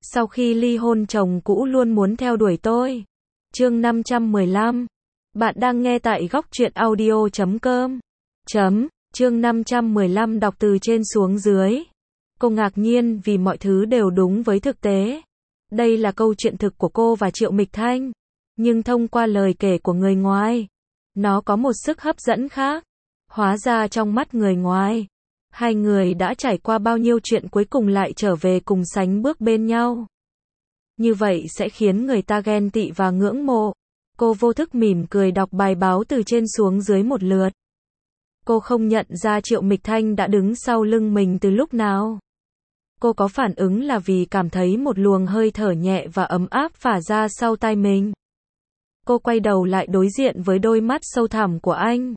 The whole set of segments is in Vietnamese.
Sau khi ly hôn chồng cũ luôn muốn theo đuổi tôi. Chương 515. Bạn đang nghe tại góc truyện audio.com. Chương 515 đọc từ trên xuống dưới. Cô ngạc nhiên vì mọi thứ đều đúng với thực tế. Đây là câu chuyện thực của cô và Triệu Mịch Thanh. Nhưng thông qua lời kể của người ngoài, nó có một sức hấp dẫn khác. Hóa ra trong mắt người ngoài, hai người đã trải qua bao nhiêu chuyện cuối cùng lại trở về cùng sánh bước bên nhau. Như vậy sẽ khiến người ta ghen tị và ngưỡng mộ. Cô vô thức mỉm cười đọc bài báo từ trên xuống dưới một lượt. Cô không nhận ra Triệu Mịch Thanh đã đứng sau lưng mình từ lúc nào. Cô có phản ứng là vì cảm thấy một luồng hơi thở nhẹ và ấm áp phả ra sau tai mình. Cô quay đầu lại đối diện với đôi mắt sâu thẳm của anh.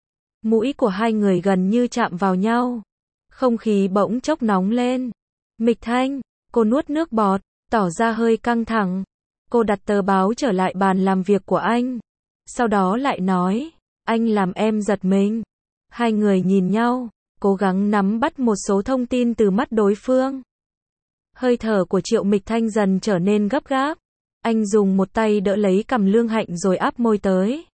Mũi của hai người gần như chạm vào nhau. Không khí bỗng chốc nóng lên. Mịch Thanh, cô nuốt nước bọt, tỏ ra hơi căng thẳng. Cô đặt tờ báo trở lại bàn làm việc của anh. Sau đó lại nói, anh làm em giật mình. Hai người nhìn nhau, cố gắng nắm bắt một số thông tin từ mắt đối phương. Hơi thở của Triệu Mịch Thanh dần trở nên gấp gáp. Anh dùng một tay đỡ lấy cằm Lương Hạnh rồi áp môi tới.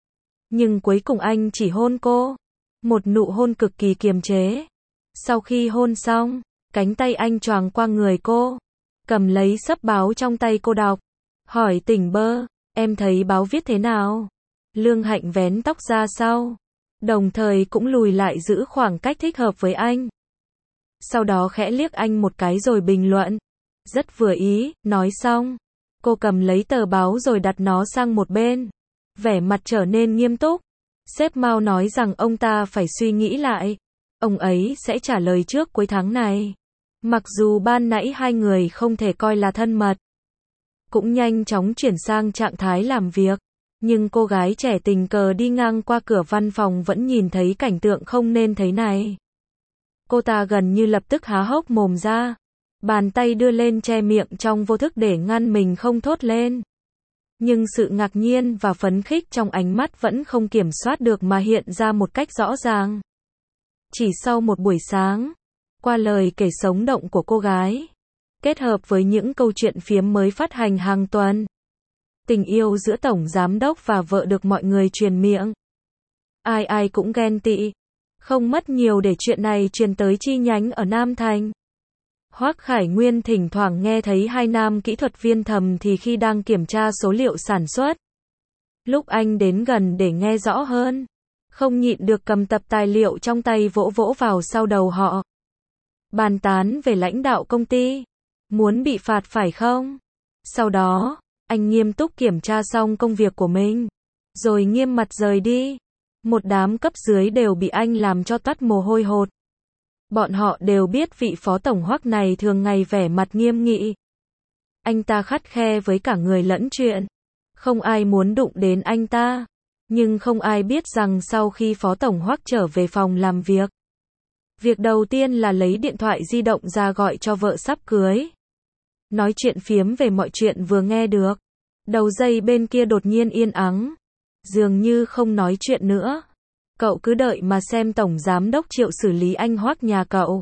Nhưng cuối cùng anh chỉ hôn cô. Một nụ hôn cực kỳ kiềm chế. Sau khi hôn xong, cánh tay anh choàng qua người cô. Cầm lấy xấp báo trong tay cô đọc. Hỏi tỉnh bơ, em thấy báo viết thế nào? Lương Hạnh vén tóc ra sau. Đồng thời cũng lùi lại giữ khoảng cách thích hợp với anh. Sau đó khẽ liếc anh một cái rồi bình luận. Rất vừa ý, nói xong. Cô cầm lấy tờ báo rồi đặt nó sang một bên. Vẻ mặt trở nên nghiêm túc. Sếp Mao nói rằng ông ta phải suy nghĩ lại. Ông ấy sẽ trả lời trước cuối tháng này. Mặc dù ban nãy hai người không thể coi là thân mật, cũng nhanh chóng chuyển sang trạng thái làm việc. Nhưng cô gái trẻ tình cờ đi ngang qua cửa văn phòng vẫn nhìn thấy cảnh tượng không nên thấy này. Cô ta gần như lập tức há hốc mồm ra. Bàn tay đưa lên che miệng trong vô thức để ngăn mình không thốt lên. Nhưng sự ngạc nhiên và phấn khích trong ánh mắt vẫn không kiểm soát được mà hiện ra một cách rõ ràng. Chỉ sau một buổi sáng, qua lời kể sống động của cô gái, kết hợp với những câu chuyện phiếm mới phát hành hàng tuần, tình yêu giữa tổng giám đốc và vợ được mọi người truyền miệng. Ai ai cũng ghen tị. Không mất nhiều để chuyện này truyền tới chi nhánh ở Nam Thành. Hoắc Khải Nguyên thỉnh thoảng nghe thấy hai nam kỹ thuật viên thầm thì khi đang kiểm tra số liệu sản xuất. Lúc anh đến gần để nghe rõ hơn, không nhịn được cầm tập tài liệu trong tay vỗ vỗ vào sau đầu họ. Bàn tán về lãnh đạo công ty. Muốn bị phạt phải không? Sau đó, anh nghiêm túc kiểm tra xong công việc của mình, rồi nghiêm mặt rời đi. Một đám cấp dưới đều bị anh làm cho toát mồ hôi hột. Bọn họ đều biết vị phó tổng Hoắc này thường ngày vẻ mặt nghiêm nghị. Anh ta khắt khe với cả người lẫn chuyện. Không ai muốn đụng đến anh ta. Nhưng không ai biết rằng sau khi phó tổng Hoắc trở về phòng làm việc, việc đầu tiên là lấy điện thoại di động ra gọi cho vợ sắp cưới. Nói chuyện phiếm về mọi chuyện vừa nghe được. Đầu dây bên kia đột nhiên yên ắng. Dường như không nói chuyện nữa. Cậu cứ đợi mà xem tổng giám đốc Triệu xử lý anh Hoắc nhà cậu.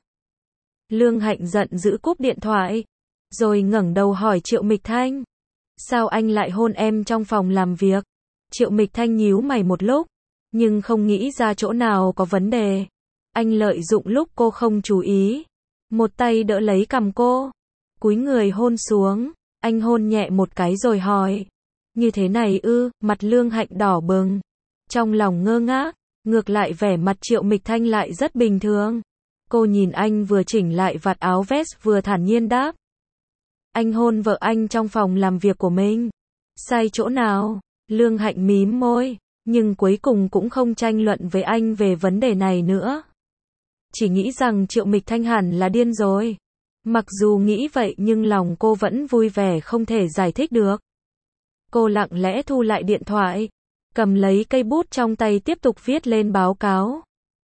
Lương Hạnh giận dữ cúp điện thoại. Rồi ngẩng đầu hỏi Triệu Mịch Thanh. Sao anh lại hôn em trong phòng làm việc? Triệu Mịch Thanh nhíu mày một lúc. Nhưng không nghĩ ra chỗ nào có vấn đề. Anh lợi dụng lúc cô không chú ý. Một tay đỡ lấy cằm cô. Cúi người hôn xuống. Anh hôn nhẹ một cái rồi hỏi. Như thế này ư? Mặt Lương Hạnh đỏ bừng. Trong lòng ngơ ngác. Ngược lại vẻ mặt Triệu Mịch Thanh lại rất bình thường. Cô nhìn anh vừa chỉnh lại vạt áo vest vừa thản nhiên đáp. Anh hôn vợ anh trong phòng làm việc của mình. Sai chỗ nào? Lương Hạnh mím môi. Nhưng cuối cùng cũng không tranh luận với anh về vấn đề này nữa. Chỉ nghĩ rằng Triệu Mịch Thanh hẳn là điên rồi. Mặc dù nghĩ vậy nhưng lòng cô vẫn vui vẻ không thể giải thích được. Cô lặng lẽ thu lại điện thoại. Cầm lấy cây bút trong tay tiếp tục viết lên báo cáo.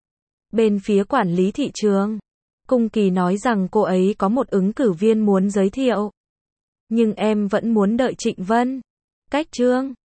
Bên phía quản lý thị trường, Cung Kỳ nói rằng cô ấy có một ứng cử viên muốn giới thiệu. Nhưng em vẫn muốn đợi Trịnh Vân. Cách Trương,